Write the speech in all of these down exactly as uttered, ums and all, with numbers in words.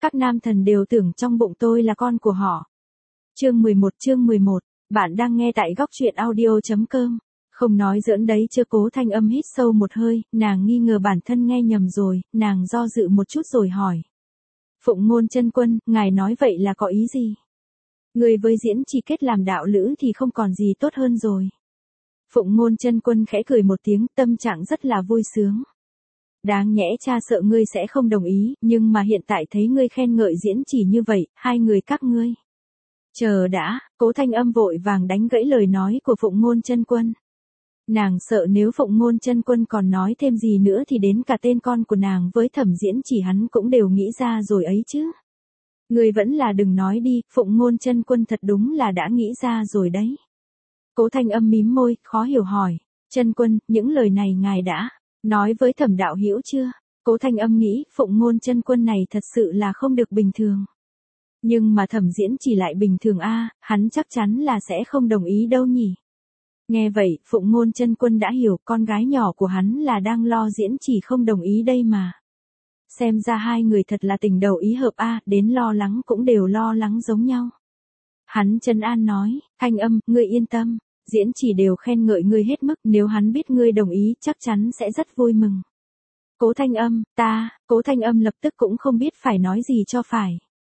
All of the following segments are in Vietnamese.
các nam thần đều tưởng trong bụng tôi là con của họ. Chương mười một chương mười một, bạn đang nghe tại góc truyện audio.com. Không nói giỡn đấy chứ. Cố Thanh Âm hít sâu một hơi, nàng nghi ngờ bản thân nghe nhầm rồi, nàng do dự một chút rồi hỏi. Phụng Ngôn Chân Quân, ngài nói vậy là có ý gì? Người với Diễn Chỉ kết làm đạo lữ thì không còn gì tốt hơn rồi. Phụng Ngôn Chân Quân khẽ cười một tiếng, tâm trạng rất là vui sướng. Đáng nhẽ cha sợ ngươi sẽ không đồng ý, nhưng mà hiện tại thấy ngươi khen ngợi Diễn Chỉ như vậy, hai người các ngươi. Chờ đã, Cố Thanh Âm vội vàng đánh gãy lời nói của Phụng Ngôn Chân Quân. Nàng sợ nếu Phụng Ngôn Chân Quân còn nói thêm gì nữa thì đến cả tên con của nàng với Thẩm Diễn Chỉ hắn cũng đều nghĩ ra rồi ấy chứ. Ngươi vẫn là đừng nói đi, Phụng Ngôn Chân Quân thật đúng là đã nghĩ ra rồi đấy. Cố Thanh Âm mím môi, khó hiểu hỏi. Chân Quân, những lời này ngài đã nói với Thẩm đạo hữu chưa? Cố Thanh Âm nghĩ, Phụng Ngôn Chân Quân này thật sự là không được bình thường. Nhưng mà Thẩm Diễn Chỉ lại bình thường a, hắn chắc chắn là sẽ không đồng ý đâu nhỉ. Nghe vậy, Phụng Ngôn Chân Quân đã hiểu con gái nhỏ của hắn là đang lo Diễn Chỉ không đồng ý đây mà. Xem ra hai người thật là tình đầu ý hợp a, đến lo lắng cũng đều lo lắng giống nhau. Hắn trấn an nói, Thanh Âm, ngươi yên tâm, Diễn Chỉ đều khen ngợi ngươi hết mức, nếu hắn biết ngươi đồng ý chắc chắn sẽ rất vui mừng. Cố Thanh Âm, ta, Cố Thanh Âm lập tức cũng không biết phải nói gì cho phải.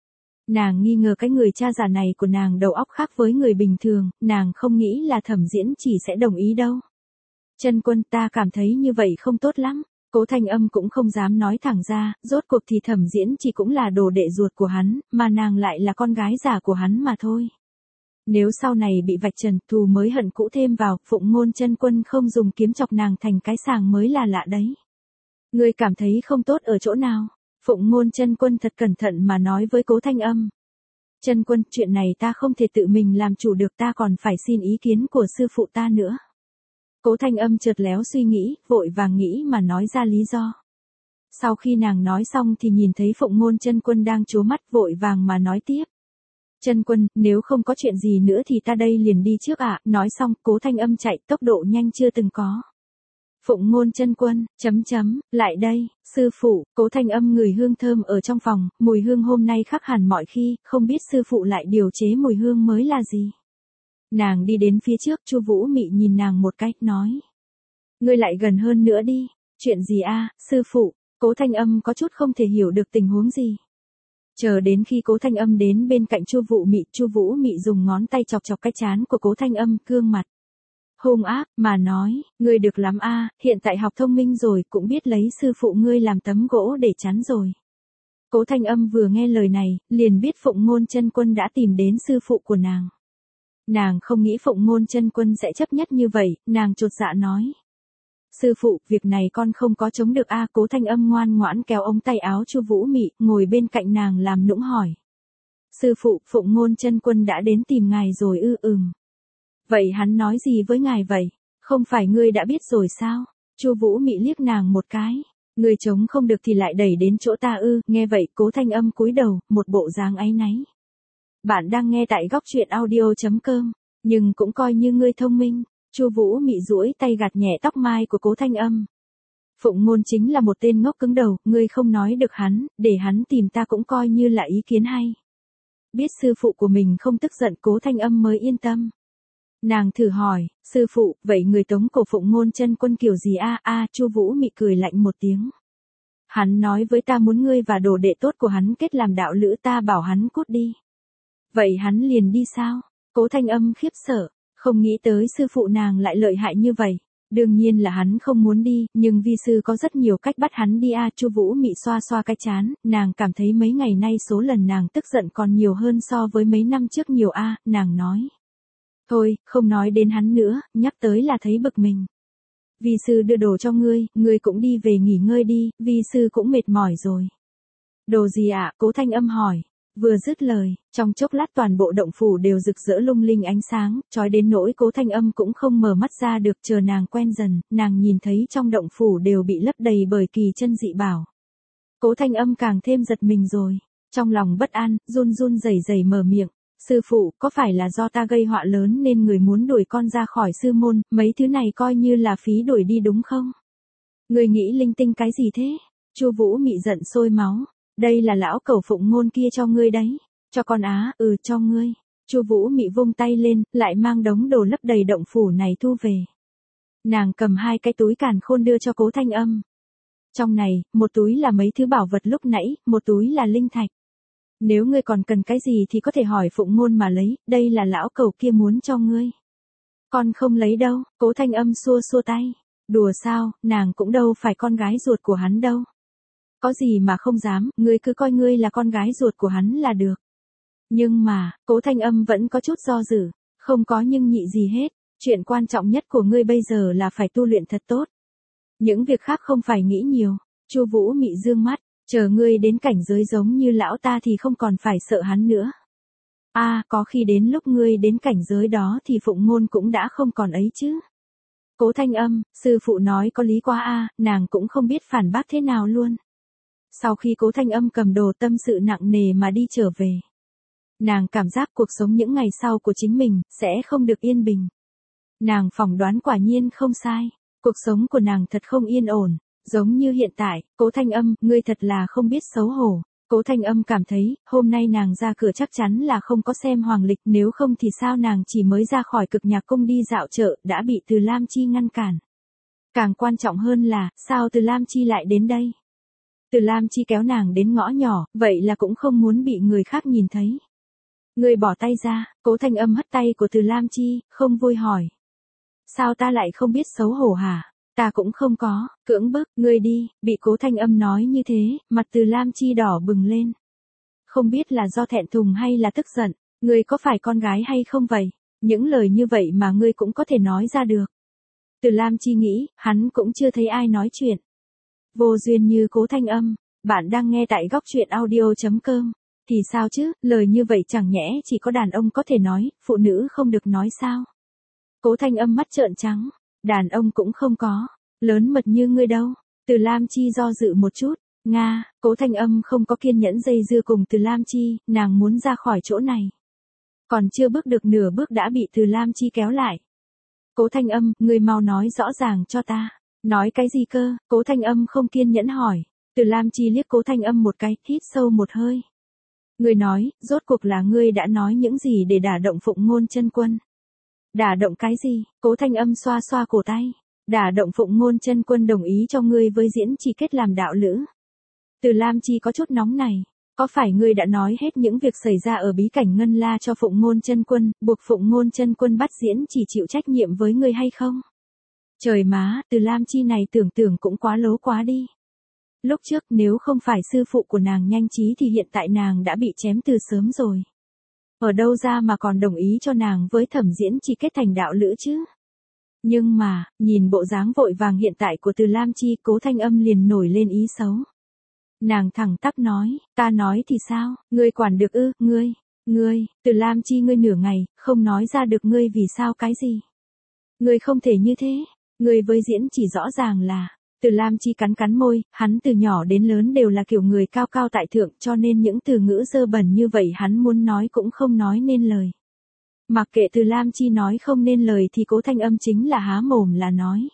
Nàng nghi ngờ cái người cha già này của nàng đầu óc khác với người bình thường, nàng không nghĩ là Thẩm Diễn Chỉ sẽ đồng ý đâu. Chân Quân, ta cảm thấy như vậy không tốt lắm. Cố Thanh Âm cũng không dám nói thẳng ra, rốt cuộc thì Thẩm Diễn Chỉ cũng là đồ đệ ruột của hắn, mà nàng lại là con gái già của hắn mà thôi. Nếu sau này bị vạch trần, thù mới hận cũ thêm vào, Phụng Ngôn Chân Quân không dùng kiếm chọc nàng thành cái sàng mới là lạ đấy. Ngươi cảm thấy không tốt ở chỗ nào? Phụng Ngôn Chân Quân thật cẩn thận mà nói với Cố Thanh Âm. Chân Quân, chuyện này ta không thể tự mình làm chủ được, ta còn phải xin ý kiến của sư phụ ta nữa. Cố Thanh Âm chợt léo suy nghĩ, vội vàng nghĩ mà nói ra lý do. Sau khi nàng nói xong thì nhìn thấy Phụng Ngôn Chân Quân đang trố mắt, vội vàng mà nói tiếp. Chân Quân, nếu không có chuyện gì nữa thì ta đây liền đi trước ạ. Nói xong, Cố Thanh Âm chạy tốc độ nhanh chưa từng có. Phụng Ngôn Chân Quân, chấm chấm, lại đây, sư phụ. Cố Thanh Âm ngửi hương thơm ở trong phòng, mùi hương hôm nay khác hẳn mọi khi, không biết sư phụ lại điều chế mùi hương mới là gì. Nàng đi đến phía trước, Chu Vũ Mị nhìn nàng một cái, nói. Ngươi lại gần hơn nữa đi, chuyện gì a, sư phụ? Cố Thanh Âm có chút không thể hiểu được tình huống gì. Chờ đến khi Cố Thanh Âm đến bên cạnh Chu Vũ Mị, Chu Vũ Mị dùng ngón tay chọc chọc cái trán của Cố Thanh Âm, gương mặt hung ác mà nói, ngươi được lắm a, hiện tại học thông minh rồi, cũng biết lấy sư phụ ngươi làm tấm gỗ để chắn rồi. Cố Thanh Âm vừa nghe lời này, liền biết Phụng Ngôn Chân Quân đã tìm đến sư phụ của nàng. Nàng không nghĩ Phụng Ngôn Chân Quân sẽ chấp nhất như vậy, nàng chột dạ nói. Sư phụ, việc này con không có chống được a. Cố Thanh Âm ngoan ngoãn kéo ống tay áo Chu Vũ Mị, ngồi bên cạnh nàng làm nũng hỏi. Sư phụ, Phụng Ngôn Chân Quân đã đến tìm ngài rồi ư? Ừm. Vậy hắn nói gì với ngài vậy? Không phải ngươi đã biết rồi sao? Chu Vũ Mị liếc nàng một cái. Ngươi chống không được thì lại đẩy đến chỗ ta ư? Nghe vậy, Cố Thanh Âm cúi đầu, một bộ dáng áy náy. Bạn đang nghe tại góc truyện audio.com, nhưng cũng coi như ngươi thông minh. Chu Vũ Mị duỗi tay gạt nhẹ tóc mai của Cố Thanh Âm. Phụng Ngôn chính là một tên ngốc cứng đầu, ngươi không nói được hắn, để hắn tìm ta cũng coi như là ý kiến hay. Biết sư phụ của mình không tức giận, Cố Thanh Âm mới yên tâm. Nàng thử hỏi, sư phụ, vậy người tống cổ Phụng Ngôn Chân Quân kiểu gì a? A, Chu Vũ Mị cười lạnh một tiếng. Hắn nói với ta muốn ngươi và đồ đệ tốt của hắn kết làm đạo lữ, ta bảo hắn cút đi. Vậy hắn liền đi sao? Cố Thanh Âm khiếp sợ, không nghĩ tới sư phụ nàng lại lợi hại như vậy. Đương nhiên là hắn không muốn đi, nhưng vi sư có rất nhiều cách bắt hắn đi a. Chu Vũ Mị xoa xoa cái trán, nàng cảm thấy mấy ngày nay số lần nàng tức giận còn nhiều hơn so với mấy năm trước nhiều a. Nàng nói. Thôi, không nói đến hắn nữa, nhắc tới là thấy bực mình. Vi sư đưa đồ cho ngươi, ngươi cũng đi về nghỉ ngơi đi, vi sư cũng mệt mỏi rồi. Đồ gì ạ? Cố Thanh Âm hỏi. Vừa dứt lời, trong chốc lát toàn bộ động phủ đều rực rỡ lung linh ánh sáng, chói đến nỗi Cố Thanh Âm cũng không mở mắt ra được. Chờ nàng quen dần, nàng nhìn thấy trong động phủ đều bị lấp đầy bởi kỳ chân dị bảo. Cố Thanh Âm càng thêm giật mình rồi, trong lòng bất an, run run rẩy rẩy mở miệng. Sư phụ, có phải là do ta gây họa lớn nên người muốn đuổi con ra khỏi sư môn, mấy thứ này coi như là phí đuổi đi đúng không? Người nghĩ linh tinh cái gì thế? Chu Vũ Mị giận sôi máu. Đây là lão cẩu Phụng Ngôn kia cho ngươi đấy. Cho con á, ừ cho ngươi. Chu Vũ Mị vung tay lên, lại mang đống đồ lấp đầy động phủ này thu về. Nàng cầm hai cái túi càn khôn đưa cho Cố Thanh Âm. Trong này, một túi là mấy thứ bảo vật lúc nãy, một túi là linh thạch. Nếu ngươi còn cần cái gì thì có thể hỏi Phụng Ngôn mà lấy, đây là lão cẩu kia muốn cho ngươi. Con không lấy đâu, Cố Thanh Âm xua xua tay. Đùa sao, nàng cũng đâu phải con gái ruột của hắn đâu. Có gì mà không dám, ngươi cứ coi ngươi là con gái ruột của hắn là được. Nhưng mà, Cố Thanh Âm vẫn có chút do dự, không có nhưng nhị gì hết, chuyện quan trọng nhất của ngươi bây giờ là phải tu luyện thật tốt. Những việc khác không phải nghĩ nhiều. Chu Vũ Mị dương mắt, chờ ngươi đến cảnh giới giống như lão ta thì không còn phải sợ hắn nữa. A, à, có khi đến lúc ngươi đến cảnh giới đó thì Phụng Ngôn cũng đã không còn ấy chứ. Cố Thanh Âm, sư phụ nói có lý quá a, à, nàng cũng không biết phản bác thế nào luôn. Sau khi Cố Thanh Âm cầm đồ tâm sự nặng nề mà đi trở về, nàng cảm giác cuộc sống những ngày sau của chính mình sẽ không được yên bình. Nàng phỏng đoán quả nhiên không sai, cuộc sống của nàng thật không yên ổn, giống như hiện tại. Cố Thanh Âm, ngươi thật là không biết xấu hổ. Cố Thanh Âm cảm thấy, hôm nay nàng ra cửa chắc chắn là không có xem hoàng lịch, nếu không thì sao nàng chỉ mới ra khỏi Cực Nhạc Cung đi dạo chợ, đã bị Từ Lam Chi ngăn cản. Càng quan trọng hơn là, sao Từ Lam Chi lại đến đây? Từ Lam Chi kéo nàng đến ngõ nhỏ, vậy là cũng không muốn bị người khác nhìn thấy. Ngươi bỏ tay ra, Cố Thanh Âm hất tay của Từ Lam Chi, không vui hỏi. Sao ta lại không biết xấu hổ hả? Ta cũng không có, cưỡng bức, ngươi đi, bị Cố Thanh Âm nói như thế, mặt Từ Lam Chi đỏ bừng lên. Không biết là do thẹn thùng hay là tức giận, ngươi có phải con gái hay không vậy? Những lời như vậy mà ngươi cũng có thể nói ra được. Từ Lam Chi nghĩ, hắn cũng chưa thấy ai nói chuyện. Vô duyên như Cố Thanh Âm, bạn đang nghe tại góc truyện audio chấm com. Thì sao chứ, lời như vậy chẳng nhẽ chỉ có đàn ông có thể nói, phụ nữ không được nói sao? Cố Thanh Âm mắt trợn trắng, đàn ông cũng không có, lớn mật như ngươi đâu. Từ Lam Chi do dự một chút, Nga, Cố Thanh Âm không có kiên nhẫn dây dưa cùng Từ Lam Chi, nàng muốn ra khỏi chỗ này. Còn chưa bước được nửa bước đã bị Từ Lam Chi kéo lại. Cố Thanh Âm, ngươi mau nói rõ ràng cho ta. Nói cái gì cơ? Cố Thanh Âm không kiên nhẫn hỏi. Từ Lam Chi liếc Cố Thanh Âm một cái, hít sâu một hơi. Ngươi nói, rốt cuộc là ngươi đã nói những gì để đả động Phụng Ngôn Chân Quân? Đả động cái gì? Cố Thanh Âm xoa xoa cổ tay. Đả động Phụng Ngôn Chân Quân đồng ý cho ngươi với Diễn Chỉ kết làm đạo lữ. Từ Lam Chi có chút nóng này. Có phải ngươi đã nói hết những việc xảy ra ở bí cảnh Ngân La cho Phụng Ngôn Chân Quân, buộc Phụng Ngôn Chân Quân bắt Diễn Chỉ chịu trách nhiệm với ngươi hay không? Trời má, Từ Lam Chi này tưởng tượng cũng quá lố quá đi. Lúc trước nếu không phải sư phụ của nàng nhanh trí thì hiện tại nàng đã bị chém từ sớm rồi. Ở đâu ra mà còn đồng ý cho nàng với Thẩm Diễn Chỉ kết thành đạo lữ chứ? Nhưng mà, nhìn bộ dáng vội vàng hiện tại của Từ Lam Chi, Cố Thanh Âm liền nổi lên ý xấu. Nàng thẳng tắp nói, ta nói thì sao, ngươi quản được ư, ngươi, ngươi, Từ Lam Chi ngươi nửa ngày, không nói ra được ngươi vì sao cái gì. Ngươi không thể như thế, ngươi với Diễn Chỉ rõ ràng là, Từ Lam Chi cắn cắn môi, hắn từ nhỏ đến lớn đều là kiểu người cao cao tại thượng cho nên những từ ngữ dơ bẩn như vậy hắn muốn nói cũng không nói nên lời. Mặc kệ Từ Lam Chi nói không nên lời thì Cố Thanh Âm chính là há mồm là nói.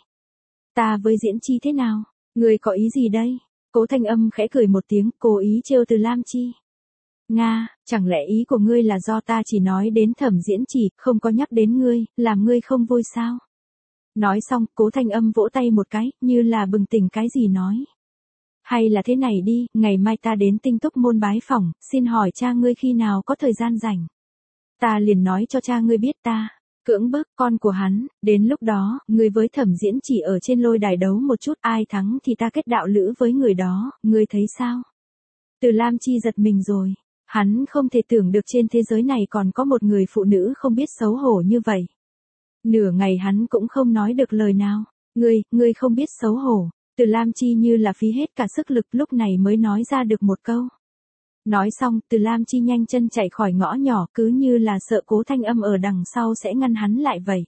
Ta với Diễn Chi thế nào? Ngươi có ý gì đây? Cố Thanh Âm khẽ cười một tiếng, cố ý trêu Từ Lam Chi. Nga, chẳng lẽ ý của ngươi là do ta chỉ nói đến Thẩm Diễn Chỉ, không có nhắc đến ngươi, làm ngươi không vui sao? Nói xong, Cố Thanh Âm vỗ tay một cái, như là bừng tỉnh cái gì nói. Hay là thế này đi, ngày mai ta đến Tinh Túc Môn bái phỏng, xin hỏi cha ngươi khi nào có thời gian rảnh. Ta liền nói cho cha ngươi biết ta, cưỡng bức con của hắn, đến lúc đó, ngươi với Thẩm Diễn Chỉ ở trên lôi đài đấu một chút, ai thắng thì ta kết đạo lữ với người đó, ngươi thấy sao? Từ Lam Chi giật mình rồi, hắn không thể tưởng được trên thế giới này còn có một người phụ nữ không biết xấu hổ như vậy. Nửa ngày hắn cũng không nói được lời nào. Ngươi, ngươi không biết xấu hổ. Từ Lam Chi như là phí hết cả sức lực lúc này mới nói ra được một câu. Nói xong, Từ Lam Chi nhanh chân chạy khỏi ngõ nhỏ cứ như là sợ Cố Thanh Âm ở đằng sau sẽ ngăn hắn lại vậy.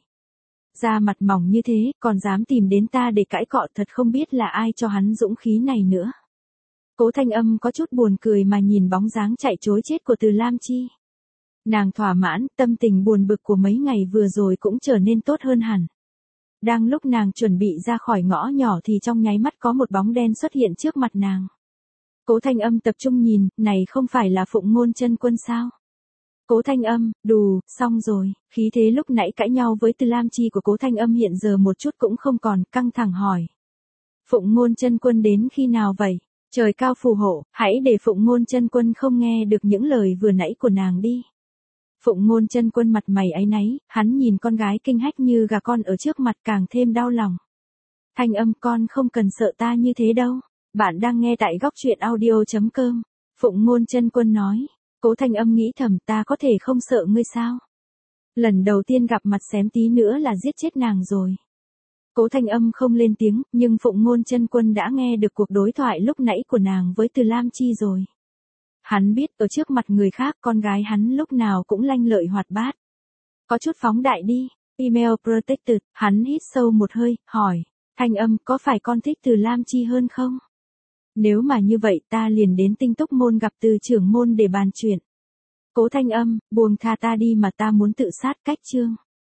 Da mặt mỏng như thế, còn dám tìm đến ta để cãi cọ, thật không biết là ai cho hắn dũng khí này nữa. Cố Thanh Âm có chút buồn cười mà nhìn bóng dáng chạy trối chết của Từ Lam Chi. Nàng thỏa mãn, tâm tình buồn bực của mấy ngày vừa rồi cũng trở nên tốt hơn hẳn. Đang lúc nàng chuẩn bị ra khỏi ngõ nhỏ thì trong nháy mắt có một bóng đen xuất hiện trước mặt nàng. Cố Thanh Âm tập trung nhìn, này không phải là Phụng Ngôn Chân Quân sao? Cố Thanh Âm, đù, xong rồi, khí thế lúc nãy cãi nhau với Từ Lam Chi của Cố Thanh Âm hiện giờ một chút cũng không còn, căng thẳng hỏi. Phụng Ngôn Chân Quân đến khi nào vậy? Trời cao phù hộ, hãy để Phụng Ngôn Chân Quân không nghe được những lời vừa nãy của nàng đi. Phụng Ngôn Chân Quân mặt mày áy náy, hắn nhìn con gái kinh hách như gà con ở trước mặt càng thêm đau lòng. Thanh Âm, con không cần sợ ta như thế đâu. Bạn đang nghe tại góc truyện audio chấm com. Phụng Ngôn Chân Quân nói. Cố Thanh Âm nghĩ thầm, ta có thể không sợ ngươi sao? Lần đầu tiên gặp mặt xém tí nữa là giết chết nàng rồi. Cố Thanh Âm không lên tiếng, nhưng Phụng Ngôn Chân Quân đã nghe được cuộc đối thoại lúc nãy của nàng với Từ Lam Chi rồi. Hắn biết ở trước mặt người khác con gái hắn lúc nào cũng lanh lợi hoạt bát. Có chút phóng đại đi. Email protected, hắn hít sâu một hơi, hỏi. Thanh Âm, có phải con thích Từ Lam Chi hơn không? Nếu mà như vậy ta liền đến Tinh Túc Môn gặp Từ trưởng môn để bàn chuyện. Cố Thanh Âm, buông tha ta đi mà ta muốn tự sát, cách chương.